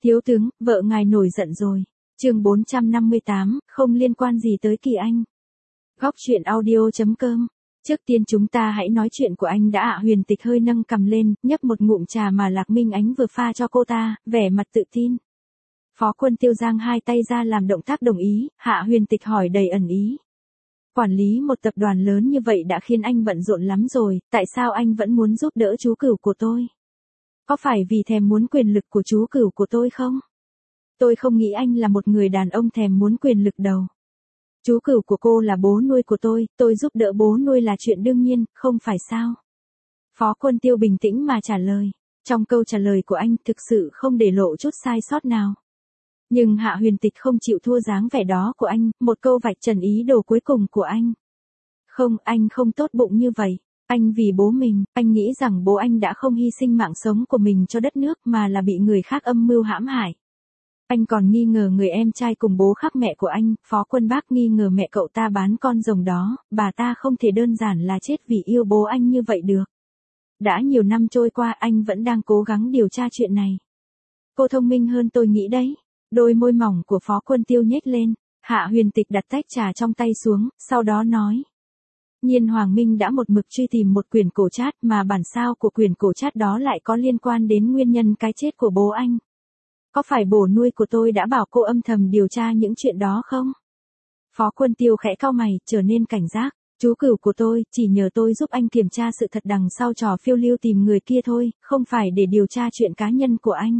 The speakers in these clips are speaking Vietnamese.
Thiếu tướng, vợ ngài nổi giận rồi. Chương 458, không liên quan gì tới Kỳ Anh. Góc truyện audio.com. Trước tiên chúng ta hãy nói chuyện của anh đã ạ. Huyền Tịch hơi nâng cằm lên, nhấp một ngụm trà mà Lạc Minh Ánh vừa pha cho cô ta, vẻ mặt tự tin. Phó Quân Tiêu giang hai tay ra làm động tác đồng ý, Hạ Huyền Tịch hỏi đầy ẩn ý. Quản lý một tập đoàn lớn như vậy đã khiến anh bận rộn lắm rồi, tại sao anh vẫn muốn giúp đỡ chú cửu của tôi? Có phải vì thèm muốn quyền lực của chú cửu của tôi không? Tôi không nghĩ anh là một người đàn ông thèm muốn quyền lực đâu. Chú cửu của cô là bố nuôi của tôi giúp đỡ bố nuôi là chuyện đương nhiên, không phải sao? Phó Quân Tiêu bình tĩnh mà trả lời. Trong câu trả lời của anh thực sự không để lộ chút sai sót nào. Nhưng Hạ Huyền Tịch không chịu thua dáng vẻ đó của anh, một câu vạch trần ý đồ cuối cùng của anh. Không, anh không tốt bụng như vậy. Anh vì bố mình, anh nghĩ rằng bố anh đã không hy sinh mạng sống của mình cho đất nước mà là bị người khác âm mưu hãm hại. Anh còn nghi ngờ người em trai cùng bố khác mẹ của anh, Phó Quân Bác nghi ngờ mẹ cậu ta bán con rồng đó, bà ta không thể đơn giản là chết vì yêu bố anh như vậy được. Đã nhiều năm trôi qua anh vẫn đang cố gắng điều tra chuyện này. Cô thông minh hơn tôi nghĩ đấy. Đôi môi mỏng của Phó Quân Tiêu nhếch lên, Hạ Huyền Tịch đặt tách trà trong tay xuống, sau đó nói. Nhiên Hoàng Minh đã một mực truy tìm một quyển cổ trát mà bản sao của quyển cổ trát đó lại có liên quan đến nguyên nhân cái chết của bố anh. Có phải bố nuôi của tôi đã bảo cô âm thầm điều tra những chuyện đó không? Phó Quân Tiêu khẽ cau mày, trở nên cảnh giác. Chú cửu của tôi chỉ nhờ tôi giúp anh kiểm tra sự thật đằng sau trò phiêu lưu tìm người kia thôi, không phải để điều tra chuyện cá nhân của anh.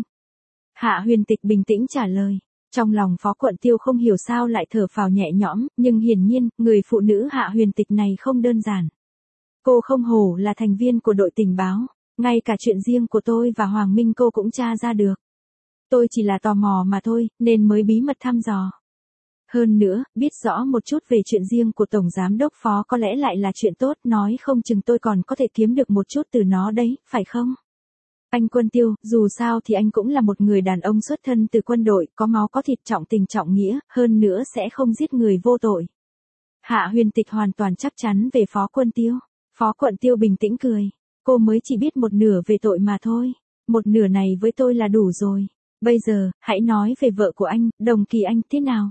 Hạ Huyền Tịch bình tĩnh trả lời. Trong lòng Phó Quận Tiêu không hiểu sao lại thở phào nhẹ nhõm, nhưng hiển nhiên, người phụ nữ Hạ Huyền Tịch này không đơn giản. Cô không hổ là thành viên của đội tình báo, ngay cả chuyện riêng của tôi và Hoàng Minh cô cũng tra ra được. Tôi chỉ là tò mò mà thôi, nên mới bí mật thăm dò. Hơn nữa, biết rõ một chút về chuyện riêng của Tổng Giám đốc Phó có lẽ lại là chuyện tốt, nói không chừng tôi còn có thể kiếm được một chút từ nó đấy, phải không? Anh Quân Tiêu, dù sao thì anh cũng là một người đàn ông xuất thân từ quân đội, có máu có thịt, trọng tình trọng nghĩa, hơn nữa sẽ không giết người vô tội. Hạ Huyền Tịch hoàn toàn chắc chắn về Phó Quân Tiêu. Phó Quận Tiêu bình tĩnh cười. Cô mới chỉ biết một nửa về tội mà thôi. Một nửa này với tôi là đủ rồi. Bây giờ, hãy nói về vợ của anh, Đồng Kỳ Anh thế nào?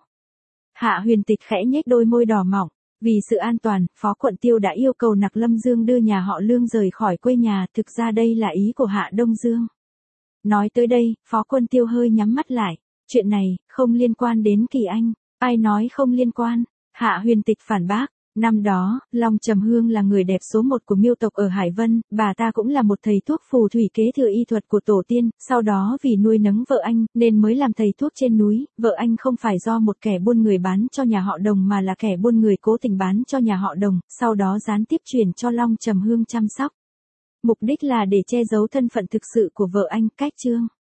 Hạ Huyền Tịch khẽ nhếch đôi môi đỏ mọng. Vì sự an toàn, Phó Quận Tiêu đã yêu cầu Nặc Lâm Dương đưa nhà họ Lương rời khỏi quê nhà, thực ra đây là ý của Hạ Đông Dương. Nói tới đây, Phó Quân Tiêu hơi nhắm mắt lại. Chuyện này, không liên quan đến Kỳ Anh. Ai nói không liên quan? Hạ Huyền Tịch phản bác. Năm đó, Long Trầm Hương là người đẹp số 1 của Miêu tộc ở Hải Vân, bà ta cũng là một thầy thuốc phù thủy kế thừa y thuật của tổ tiên, sau đó vì nuôi nấng vợ anh, nên mới làm thầy thuốc trên núi, vợ anh không phải do một kẻ buôn người bán cho nhà họ Đồng mà là kẻ buôn người cố tình bán cho nhà họ Đồng, sau đó gián tiếp chuyển cho Long Trầm Hương chăm sóc. Mục đích là để che giấu thân phận thực sự của vợ anh, cách chương.